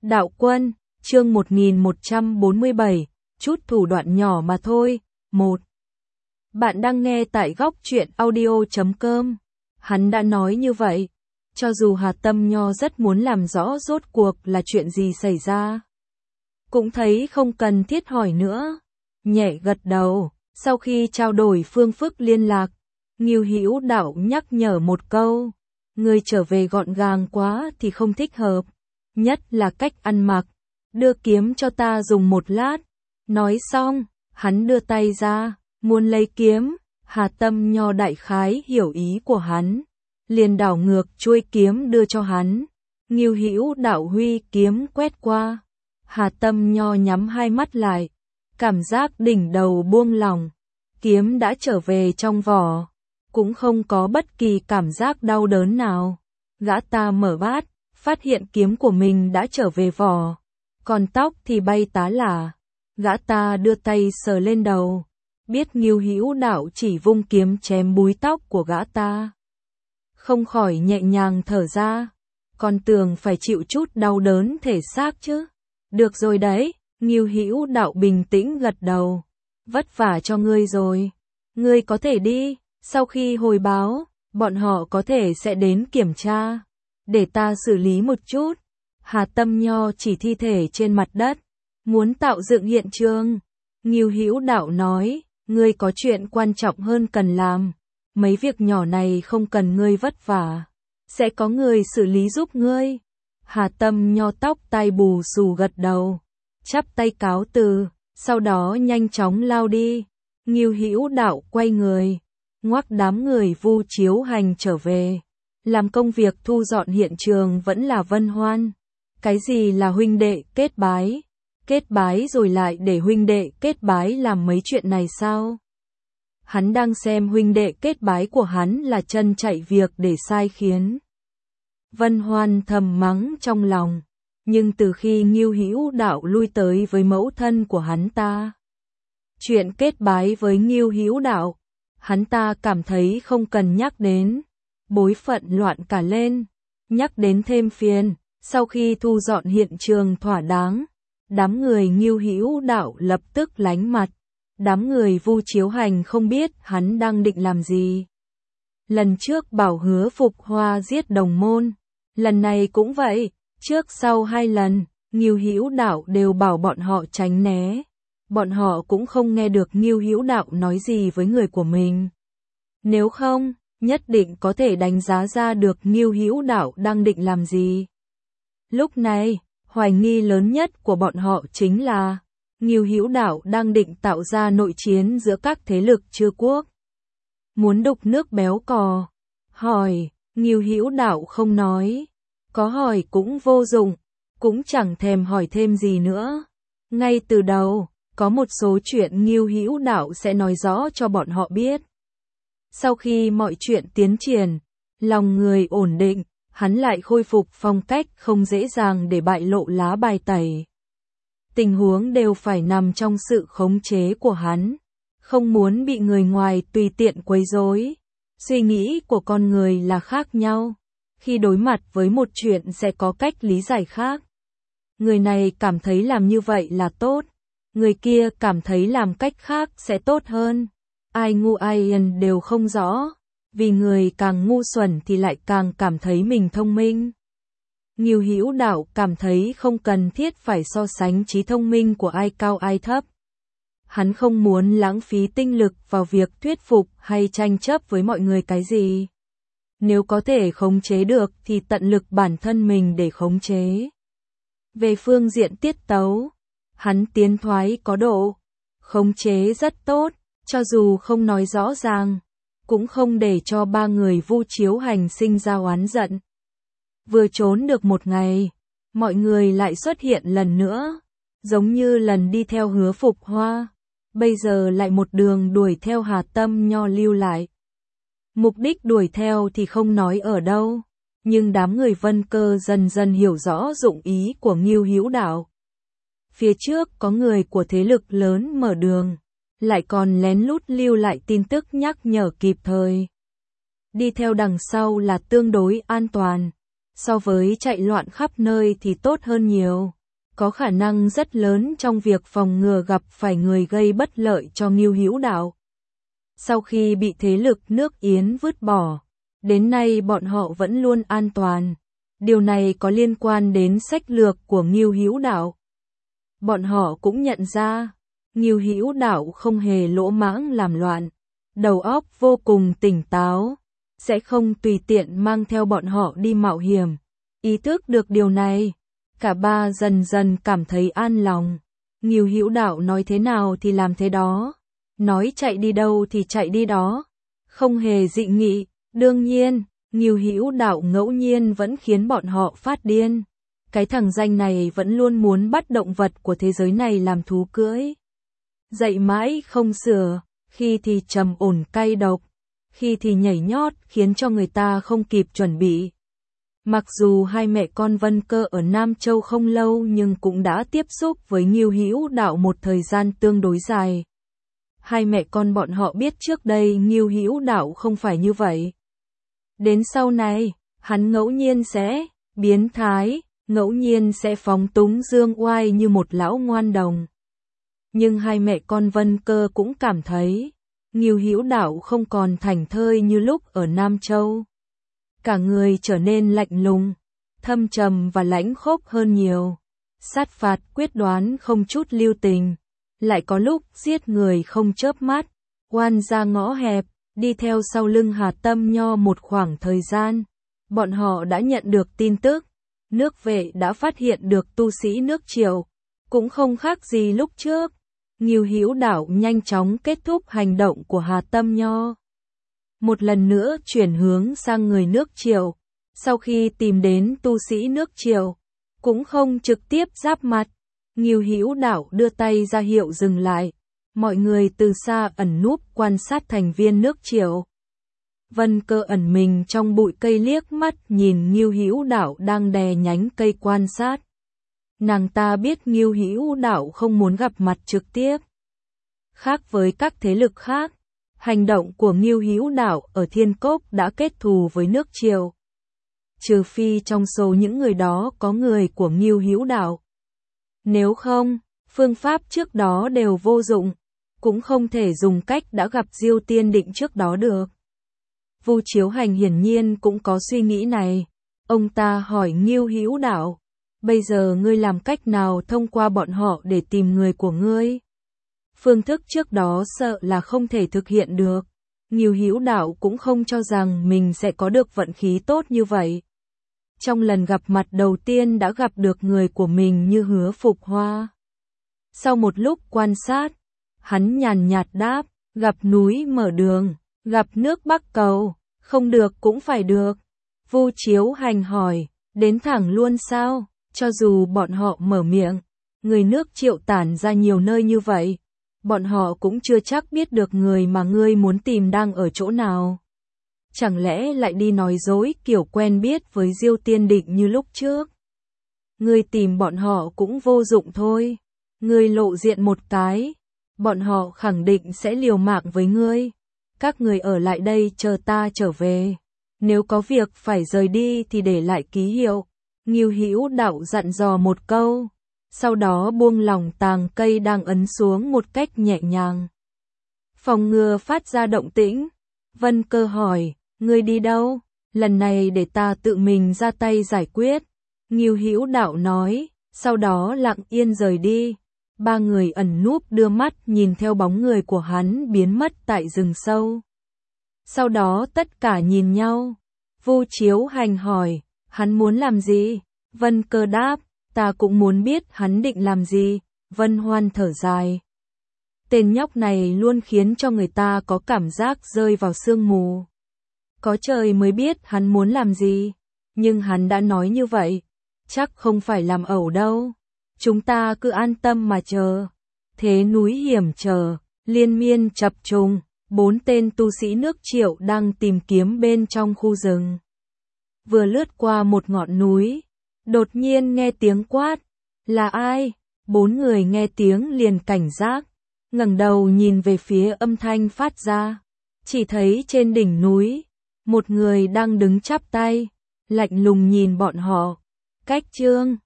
Đạo Quân, chương 1147, chút thủ đoạn nhỏ mà thôi. 1. Bạn đang nghe tại góc truyện audio.com. Hắn đã nói như vậy, cho dù Hà Tâm Nho rất muốn làm rõ rốt cuộc là chuyện gì xảy ra. Cũng thấy không cần thiết hỏi nữa. Nhẹ gật đầu, sau khi trao đổi phương thức liên lạc, Ngưu Hữu Đạo nhắc nhở một câu. Người trở về gọn gàng quá thì không thích hợp. Nhất là cách ăn mặc. Đưa kiếm cho ta dùng một lát. Nói xong, hắn đưa tay ra, muốn lấy kiếm. Hà Tâm Nho đại khái hiểu ý của hắn, liền đảo ngược chuôi kiếm đưa cho hắn. Ngưu Hữu Đạo huy kiếm quét qua. Hà Tâm Nho nhắm hai mắt lại, cảm giác đỉnh đầu buông lỏng. Kiếm đã trở về trong vỏ, cũng không có bất kỳ cảm giác đau đớn nào. Gã ta mở bát, phát hiện kiếm của mình đã trở về vỏ, còn tóc thì bay tá lả. Gã ta đưa tay sờ lên đầu, biết Ngưu Hữu Đạo chỉ vung kiếm chém búi tóc của gã ta. Không khỏi nhẹ nhàng thở ra, còn tưởng phải chịu chút đau đớn thể xác chứ. Được rồi đấy, Ngưu Hữu Đạo bình tĩnh gật đầu. Vất vả cho ngươi rồi, ngươi có thể đi. Sau khi hồi báo, bọn họ có thể sẽ đến kiểm tra, để ta xử lý một chút. Hà Tâm Nho chỉ thi thể trên mặt đất, muốn tạo dựng hiện trường. Ngưu Hữu Đạo nói, ngươi có chuyện quan trọng hơn cần làm, mấy việc nhỏ này không cần ngươi vất vả, sẽ có người xử lý giúp ngươi. Hà Tâm Nho tóc tai bù xù gật đầu, chắp tay cáo từ, sau đó nhanh chóng lao đi. Ngưu Hữu Đạo quay người, ngoắc đám người Vu Chiếu Hành trở về. Làm công việc thu dọn hiện trường vẫn là Vân Hoan. Cái gì là huynh đệ kết bái? Kết bái rồi lại để huynh đệ kết bái làm mấy chuyện này sao? Hắn đang xem huynh đệ kết bái của hắn là chân chạy việc để sai khiến. Vân Hoan thầm mắng trong lòng, nhưng từ khi Ngưu Hữu Đạo lui tới với mẫu thân của hắn ta, chuyện kết bái với Ngưu Hữu Đạo, hắn ta cảm thấy không cần nhắc đến, bối phận loạn cả lên, nhắc đến thêm phiền. Sau khi thu dọn hiện trường thỏa đáng, đám người Ngưu Hữu Đạo lập tức lánh mặt. Đám người Vu Chiếu Hành không biết hắn đang định làm gì. Lần trước bảo hứa phục hoa giết đồng môn, lần này cũng vậy. Trước sau hai lần, Ngưu Hữu Đạo đều bảo bọn họ tránh né. Bọn họ cũng không nghe được Ngưu Hữu Đạo nói gì với người của mình. Nếu không, nhất định có thể đánh giá ra được Ngưu Hữu Đạo đang định làm gì. Lúc này, hoài nghi lớn nhất của bọn họ chính là Ngưu Hữu Đạo đang định tạo ra nội chiến giữa các thế lực Chư quốc. Muốn đục nước béo cò. Hỏi, Ngưu Hữu Đạo không nói. Có hỏi cũng vô dụng, cũng chẳng thèm hỏi thêm gì nữa. Ngay từ đầu, có một số chuyện Ngưu Hữu Đạo sẽ nói rõ cho bọn họ biết. Sau khi mọi chuyện tiến triển, lòng người ổn định, hắn lại khôi phục phong cách không dễ dàng để bại lộ lá bài tẩy. Tình huống đều phải nằm trong sự khống chế của hắn, không muốn bị người ngoài tùy tiện quấy rối. Suy nghĩ của con người là khác nhau, khi đối mặt với một chuyện sẽ có cách lý giải khác. Người này cảm thấy làm như vậy là tốt, người kia cảm thấy làm cách khác sẽ tốt hơn. Ai ngu ai đều không rõ, vì người càng ngu xuẩn thì lại càng cảm thấy mình thông minh. Ngưu Hữu Đạo cảm thấy không cần thiết phải so sánh trí thông minh của ai cao ai thấp. Hắn không muốn lãng phí tinh lực vào việc thuyết phục hay tranh chấp với mọi người cái gì. Nếu có thể khống chế được thì tận lực bản thân mình để khống chế. Về phương diện tiết tấu, hắn tiến thoái có độ, khống chế rất tốt, cho dù không nói rõ ràng, cũng không để cho ba người Vu Chiếu Hành sinh ra oán giận. Vừa trốn được một ngày, mọi người lại xuất hiện lần nữa, giống như lần đi theo hứa phục hoa, bây giờ lại một đường đuổi theo Hà Tâm Nho lưu lại. Mục đích đuổi theo thì không nói ở đâu, nhưng đám người Vân Cơ dần dần hiểu rõ dụng ý của Ngưu Hữu Đạo. Phía trước có người của thế lực lớn mở đường, lại còn lén lút lưu lại tin tức nhắc nhở kịp thời. Đi theo đằng sau là tương đối an toàn. so với chạy loạn khắp nơi thì tốt hơn nhiều. Có khả năng rất lớn trong việc phòng ngừa gặp phải người gây bất lợi cho Ngưu Hữu Đạo. Sau khi bị thế lực nước Yến vứt bỏ, đến nay bọn họ vẫn luôn an toàn. Điều này có liên quan đến sách lược của Ngưu Hữu Đạo. Bọn họ cũng nhận ra, Ngưu Hữu Đạo không hề lỗ mãng làm loạn, đầu óc vô cùng tỉnh táo, sẽ không tùy tiện mang theo bọn họ đi mạo hiểm. Ý thức được điều này, cả ba dần dần cảm thấy an lòng. Ngưu Hữu Đạo nói thế nào thì làm thế đó, nói chạy đi đâu thì chạy đi đó, không hề dị nghị. Đương nhiên, Ngưu Hữu Đạo ngẫu nhiên vẫn khiến bọn họ phát điên. Cái thằng danh này vẫn luôn muốn bắt động vật của thế giới này làm thú cưỡi. Dạy mãi không sửa, khi thì trầm ổn cay độc, khi thì nhảy nhót khiến cho người ta không kịp chuẩn bị. Mặc dù hai mẹ con Vân Cơ ở Nam Châu không lâu nhưng cũng đã tiếp xúc với Ngưu Hữu Đạo một thời gian tương đối dài. Hai mẹ con bọn họ biết trước đây Ngưu Hữu Đạo không phải như vậy. Đến sau này, hắn ngẫu nhiên sẽ biến thái, ngẫu nhiên sẽ phóng túng dương oai như một lão ngoan đồng. Nhưng hai mẹ con Vân Cơ cũng cảm thấy, Ngưu Hữu Đạo không còn thảnh thơi như lúc ở Nam Châu. Cả người trở nên lạnh lùng, thâm trầm và lãnh khốc hơn nhiều. Sát phạt quyết đoán không chút lưu tình, lại có lúc giết người không chớp mắt, oan ra ngõ hẹp. Đi theo sau lưng Hà Tâm Nho một khoảng thời gian, bọn họ đã nhận được tin tức, nước Vệ đã phát hiện được tu sĩ nước Triệu, cũng không khác gì lúc trước. Ngưu Hữu Đạo nhanh chóng kết thúc hành động của Hà Tâm Nho. Một lần nữa chuyển hướng sang người nước Triệu, sau khi tìm đến tu sĩ nước Triệu, cũng không trực tiếp giáp mặt. Ngưu Hữu Đạo đưa tay ra hiệu dừng lại. Mọi người từ xa ẩn núp quan sát thành viên nước Triệu. Vân Cơ ẩn mình trong bụi cây liếc mắt nhìn Ngưu Hữu Đạo đang đè nhánh cây quan sát. Nàng ta biết Ngưu Hữu Đạo không muốn gặp mặt trực tiếp. Khác với các thế lực khác, hành động của Ngưu Hữu Đạo ở Thiên Cốc đã kết thù với nước Triệu. Trừ phi trong số những người đó có người của Ngưu Hữu Đạo. Nếu không, phương pháp trước đó đều vô dụng. Cũng không thể dùng cách đã gặp Diêu Tiên Định trước đó được. Vu Chiếu Hành hiển nhiên cũng có suy nghĩ này. Ông ta hỏi Ngưu Hữu Đạo, bây giờ ngươi làm cách nào thông qua bọn họ để tìm người của ngươi? Phương thức trước đó sợ là không thể thực hiện được. Ngưu Hữu Đạo cũng không cho rằng mình sẽ có được vận khí tốt như vậy. Trong lần gặp mặt đầu tiên đã gặp được người của mình như Hứa Phục Hoa. Sau một lúc quan sát, hắn nhàn nhạt đáp, gặp núi mở đường, gặp nước bắc cầu, không được cũng phải được. Vu Chiếu Hành hỏi, đến thẳng luôn sao? Cho dù bọn họ mở miệng, người nước Triệu tản ra nhiều nơi như vậy, bọn họ cũng chưa chắc biết được người mà ngươi muốn tìm đang ở chỗ nào. Chẳng lẽ lại đi nói dối kiểu quen biết với Diêu Tiên Định như lúc trước? Ngươi tìm bọn họ cũng vô dụng thôi. Ngươi lộ diện một cái, bọn họ khẳng định sẽ liều mạng với ngươi. Các người ở lại đây chờ ta trở về. Nếu có việc phải rời đi thì để lại ký hiệu. Ngưu Hữu Đạo dặn dò một câu, sau đó buông lỏng tàng cây đang ấn xuống một cách nhẹ nhàng. Phòng ngừa phát ra động tĩnh. Vân Cơ hỏi, ngươi đi đâu? Lần này để ta tự mình ra tay giải quyết. Ngưu Hữu Đạo nói, sau đó lặng yên rời đi. Ba người ẩn núp đưa mắt nhìn theo bóng người của hắn biến mất tại rừng sâu. Sau đó tất cả nhìn nhau. Vu Chiếu Hành hỏi, hắn muốn làm gì? Vân Cơ đáp, ta cũng muốn biết hắn định làm gì. Vân Hoan thở dài. Tên nhóc này luôn khiến cho người ta có cảm giác rơi vào sương mù. Có trời mới biết hắn muốn làm gì. Nhưng hắn đã nói như vậy, chắc không phải làm ẩu đâu. Chúng ta cứ an tâm mà chờ. Thế núi hiểm trở, liên miên chập trùng, 4 tên tu sĩ nước Triệu đang tìm kiếm bên trong khu rừng. Vừa lướt qua một ngọn núi, đột nhiên nghe tiếng quát. Là ai? 4 người nghe tiếng liền cảnh giác, ngẩng đầu nhìn về phía âm thanh phát ra. Chỉ thấy trên đỉnh núi, một người đang đứng chắp tay, lạnh lùng nhìn bọn họ. Cách chương